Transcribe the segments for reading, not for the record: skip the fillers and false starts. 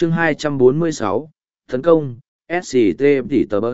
Chương 246, Tấn công, SCT Petersburg.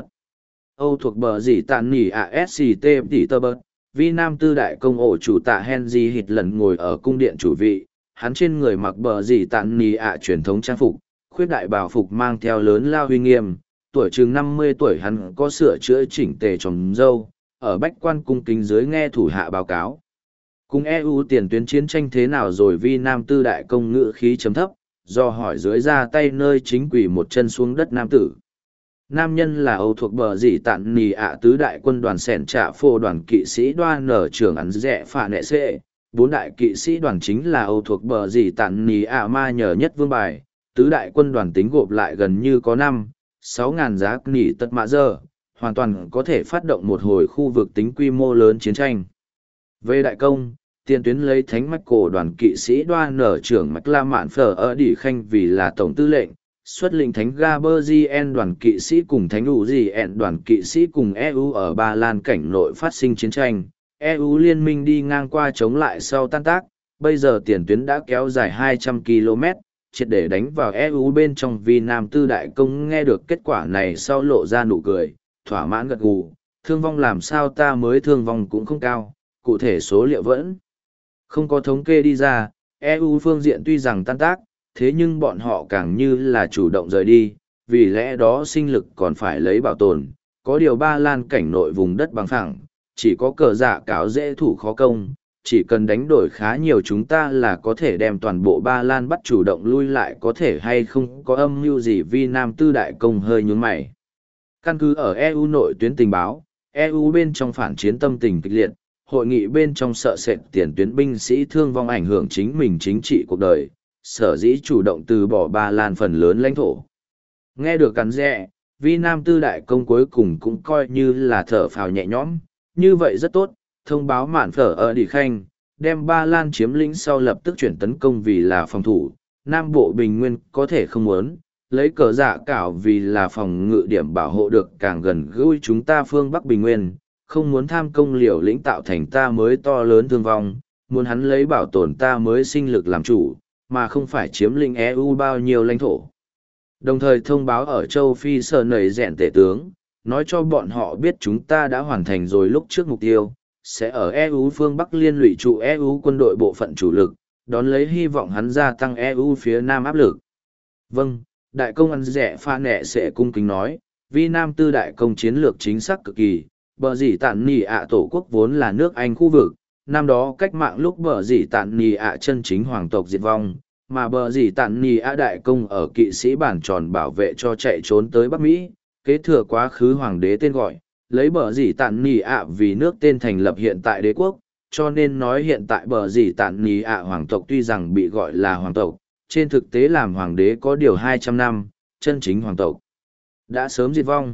Âu thuộc bờ dì tạn nỉ ạ SCT Petersburg, Vi Nam Tư đại công ổ chủ tạ Henry Hít lần ngồi ở cung điện chủ vị, hắn trên người mặc bờ dì tạn nỉ ạ truyền thống trang phục, khuyết đại bảo phục mang theo lớn lao huy nghiêm, tuổi chừng 50 tuổi hắn có sửa chữa chỉnh tề trồng râu, ở bách quan cung kính dưới nghe thủ hạ báo cáo. Cùng EU tiền tuyến chiến tranh thế nào rồi Vi Nam Tư đại công ngữ khí chấm thấp, do hỏi dưới ra tay nơi chính quỷ một chân xuống đất nam tử. Nam nhân là Âu thuộc bờ dì tạn nì ạ tứ đại quân đoàn sẻn trạ phô đoàn kỵ sĩ đoan nở trưởng ắn rẽ phả nệ xệ, bốn đại kỵ sĩ đoàn chính là Âu thuộc bờ dì tạn nì ạ ma nhờ nhất vương bài, tứ đại quân đoàn tính gộp lại gần như có 6.000 giá nỉ tật mã giờ, hoàn toàn có thể phát động một hồi khu vực tính quy mô lớn chiến tranh. Về đại công, tiền tuyến lấy thánh mạch cổ đoàn kỵ sĩ đoan nở trưởng mạch la mạn phở ở đỉ khanh vì là tổng tư lệnh, xuất lĩnh thánh Gaberzien đoàn kỵ sĩ cùng thánh Uzien đoàn kỵ sĩ cùng EU ở Ba Lan cảnh nội phát sinh chiến tranh. EU liên minh đi ngang qua chống lại sau tan tác, bây giờ tiền tuyến đã kéo dài 200 km, triệt để đánh vào EU bên trong. Vì Nam Tư đại công nghe được kết quả này sau lộ ra nụ cười, thỏa mãn gật gù, thương vong làm sao ta mới thương vong cũng không cao, cụ thể số liệu vẫn không có thống kê đi ra. EU phương diện tuy rằng tan tác, thế nhưng bọn họ càng như là chủ động rời đi, vì lẽ đó sinh lực còn phải lấy bảo tồn. Có điều Ba Lan cảnh nội vùng đất bằng phẳng, chỉ có cờ dạ cáo dễ thủ khó công, chỉ cần đánh đổi khá nhiều chúng ta là có thể đem toàn bộ Ba Lan bắt chủ động lui lại, có thể hay không có âm mưu gì. Vi Nam Tư đại công hơi nhướng mày. Căn cứ ở EU nội tuyến tình báo, EU bên trong phản chiến tâm tình kịch liệt, hội nghị bên trong sợ sệt tiền tuyến binh sĩ thương vong ảnh hưởng chính mình chính trị cuộc đời, sở dĩ chủ động từ bỏ Ba Lan phần lớn lãnh thổ. Nghe được cắn rẽ, Vi Nam Tư đại công cuối cùng cũng coi như là thở phào nhẹ nhõm, như vậy rất tốt, thông báo mạn phở ở đỉ khanh, đem Ba Lan chiếm lĩnh sau lập tức chuyển tấn công vì là phòng thủ, Nam Bộ Bình Nguyên có thể không muốn, lấy cờ dạ cảo vì là phòng ngự điểm bảo hộ được càng gần gũi chúng ta phương Bắc Bình Nguyên, không muốn tham công liều lĩnh tạo thành ta mới to lớn thương vong, muốn hắn lấy bảo tồn ta mới sinh lực làm chủ, mà không phải chiếm lĩnh EU bao nhiêu lãnh thổ. Đồng thời thông báo ở châu Phi sở nầy rèn tể tướng, nói cho bọn họ biết chúng ta đã hoàn thành rồi lúc trước mục tiêu, sẽ ở EU phương Bắc liên lụy trụ EU quân đội bộ phận chủ lực, đón lấy hy vọng hắn gia tăng EU phía Nam áp lực. Vâng, đại công ăn rẻ pha nẹ sẽ cung kính nói, Vi Nam Tư đại công chiến lược chính xác cực kỳ, bờ dì tạn nì ạ tổ quốc vốn là nước Anh khu vực, năm đó cách mạng lúc bờ dì tạn nì ạ chân chính hoàng tộc diệt vong, mà bờ dì tạn nì ạ đại công ở kỵ sĩ bản tròn bảo vệ cho chạy trốn tới Bắc Mỹ, kế thừa quá khứ hoàng đế tên gọi, lấy bờ dì tạn nì ạ vì nước tên thành lập hiện tại đế quốc, cho nên nói hiện tại bờ dì tạn nì ạ hoàng tộc tuy rằng bị gọi là hoàng tộc, trên thực tế làm hoàng đế có điều 200 năm, chân chính hoàng tộc đã sớm diệt vong.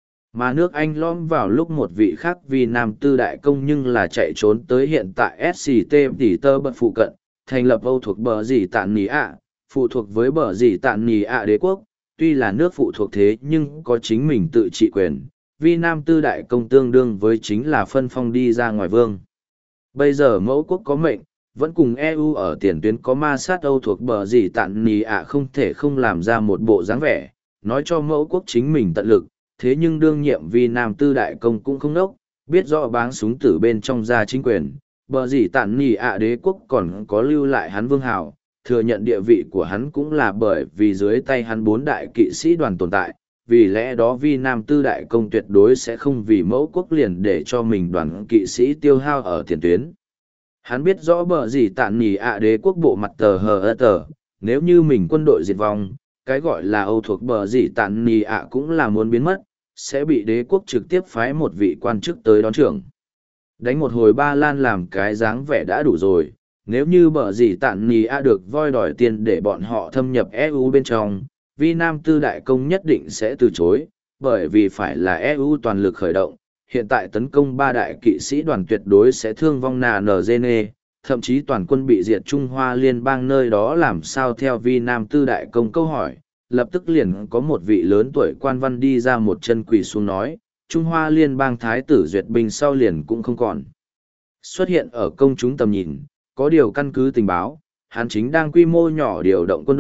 Mà nước Anh lõm vào lúc một vị khác vì Nam Tư đại công nhưng là chạy trốn tới hiện tại SCT Petersburg phụ cận, thành lập Âu thuộc bờ dì tạn nì ạ, phụ thuộc với bờ dì tạn nì ạ đế quốc, tuy là nước phụ thuộc thế nhưng có chính mình tự trị quyền, vì Nam Tư đại công tương đương với chính là phân phong đi ra ngoài vương. Bây giờ mẫu quốc có mệnh, vẫn cùng EU ở tiền tuyến có ma sát Âu thuộc bờ dì tạn nì ạ không thể không làm ra một bộ dáng vẻ, nói cho mẫu quốc chính mình tận lực. Thế nhưng đương nhiệm vì Nam Tư đại công cũng không nốc, biết rõ báng súng tử bên trong ra chính quyền, bờ dì tạn nì ạ đế quốc còn có lưu lại hắn vương hào, thừa nhận địa vị của hắn cũng là bởi vì dưới tay hắn 4 đại kỵ sĩ đoàn tồn tại, vì lẽ đó vì Nam Tư đại công tuyệt đối sẽ không vì mẫu quốc liền để cho mình đoàn kỵ sĩ tiêu hao ở tiền tuyến. Hắn biết rõ bờ dì tạn nì ạ đế quốc bộ mặt tờ hờ tờ, nếu như mình quân đội diệt vong, cái gọi là Âu thuộc bờ dì tạn nì ạ cũng là muốn biến mất, sẽ bị đế quốc trực tiếp phái một vị quan chức tới đón trưởng. Đánh một hồi Ba Lan làm cái dáng vẻ đã đủ rồi, nếu như bờ dì tạn nì ạ được voi đòi tiền để bọn họ thâm nhập EU bên trong, vì Nam Tư đại công nhất định sẽ từ chối, bởi vì phải là EU toàn lực khởi động, hiện tại tấn công 3 đại kỵ sĩ đoàn tuyệt đối sẽ thương vong NGN, thậm chí toàn quân bị diệt. Trung Hoa Liên bang nơi đó làm sao theo vì Nam Tư đại công câu hỏi. Lập tức liền có một vị lớn tuổi quan văn đi ra một chân quỳ xuống nói, Trung Hoa Liên bang thái tử duyệt binh sau liền cũng không còn xuất hiện ở công chúng tầm nhìn, có điều căn cứ tình báo, hắn chính đang quy mô nhỏ điều động quân đội,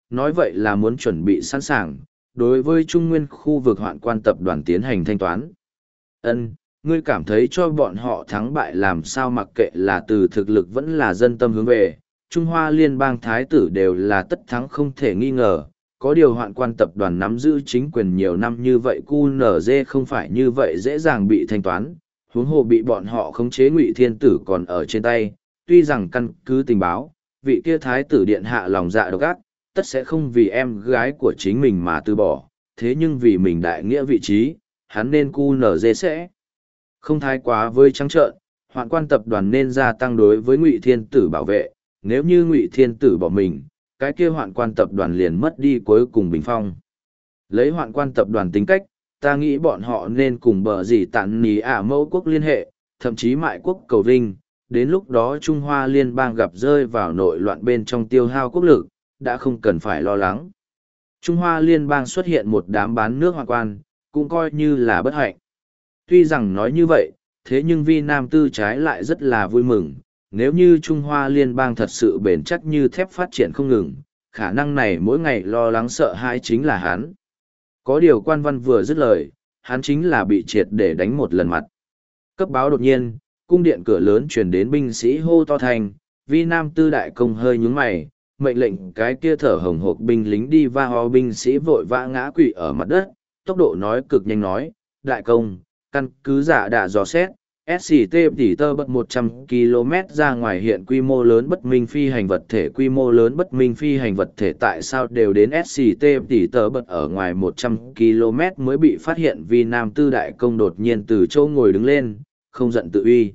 nói vậy là muốn chuẩn bị sẵn sàng, đối với Trung Nguyên khu vực hoạn quan tập đoàn tiến hành thanh toán. Ngươi cảm thấy cho bọn họ thắng bại làm sao mặc kệ là từ thực lực vẫn là dân tâm hướng về, Trung Hoa Liên bang thái tử đều là tất thắng không thể nghi ngờ. Có điều hoạn quan tập đoàn nắm giữ chính quyền nhiều năm như vậy QNZ không phải như vậy dễ dàng bị thanh toán, huống hồ bị bọn họ khống chế Ngụy Thiên Tử còn ở trên tay, tuy rằng căn cứ tình báo, vị kia thái tử điện hạ lòng dạ độc ác, tất sẽ không vì em gái của chính mình mà từ bỏ, thế nhưng vì mình đại nghĩa vị trí, hắn nên QNZ sẽ không thái quá với trắng trợn, hoạn quan tập đoàn nên gia tăng đối với Ngụy Thiên Tử bảo vệ, nếu như Ngụy Thiên Tử bỏ mình, cái kia hoạn quan tập đoàn liền mất đi cuối cùng bình phong. Lấy hoạn quan tập đoàn tính cách, ta nghĩ bọn họ nên cùng bờ gì tản ní mẫu quốc liên hệ, thậm chí mại quốc cầu vinh, đến lúc đó Trung Hoa Liên bang gặp rơi vào nội loạn bên trong tiêu hao quốc lực, đã không cần phải lo lắng. Trung Hoa Liên bang xuất hiện một đám bán nước hoạn quan, cũng coi như là bất hạnh. Tuy rằng nói như vậy, thế nhưng Vi Nam Tư trái lại rất là vui mừng, nếu như Trung Hoa Liên bang thật sự bền chắc như thép phát triển không ngừng, khả năng này mỗi ngày lo lắng sợ hãi chính là hắn. Có điều quan văn vừa dứt lời, hắn chính là bị triệt để đánh một lần mặt. Cấp báo đột nhiên, cung điện cửa lớn truyền đến binh sĩ hô to thành, Vi Nam Tư đại công hơi nhướng mày, mệnh lệnh cái kia thở hồng hộc binh lính đi va ho binh sĩ vội vã ngã quỵ ở mặt đất, tốc độ nói cực nhanh nói, đại công, căn cứ giả đã dò xét, SCT tỷ tơ bật 100 km ra ngoài hiện quy mô lớn bất minh phi hành vật thể quy mô lớn bất minh phi hành vật thể tại sao đều đến SCT tỷ tơ bật ở ngoài 100 km mới bị phát hiện vì Nam Tư đại công đột nhiên từ chỗ ngồi đứng lên, không giận tự uy.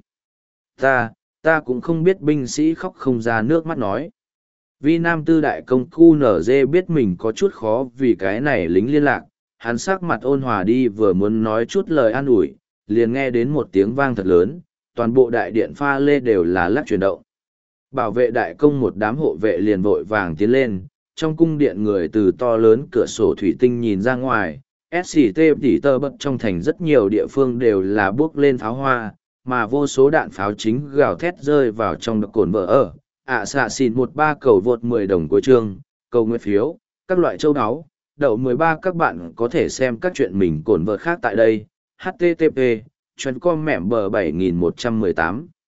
Ta cũng không biết binh sĩ khóc không ra nước mắt nói. Vi Nam Tư đại công QNZ biết mình có chút khó vì cái này lính liên lạc, hắn sắc mặt ôn hòa đi vừa muốn nói chút lời an ủi, liền nghe đến một tiếng vang thật lớn, toàn bộ đại điện pha lê đều là lắc chuyển động. Bảo vệ đại công một đám hộ vệ liền vội vàng tiến lên, trong cung điện người từ to lớn cửa sổ thủy tinh nhìn ra ngoài, SCT tỉ tơ bật trong thành rất nhiều địa phương đều là bước lên pháo hoa, mà vô số đạn pháo chính gào thét rơi vào trong đợt cồn vỡ ở. Xạ xìn 13 cầu vượt 10 đồng cuối chương, cầu nguyện phiếu, các loại châu áo, đậu 13 các bạn có thể xem các chuyện mình cồn vợt khác tại đây. HTTP, chuyên com mẻm bờ 7118.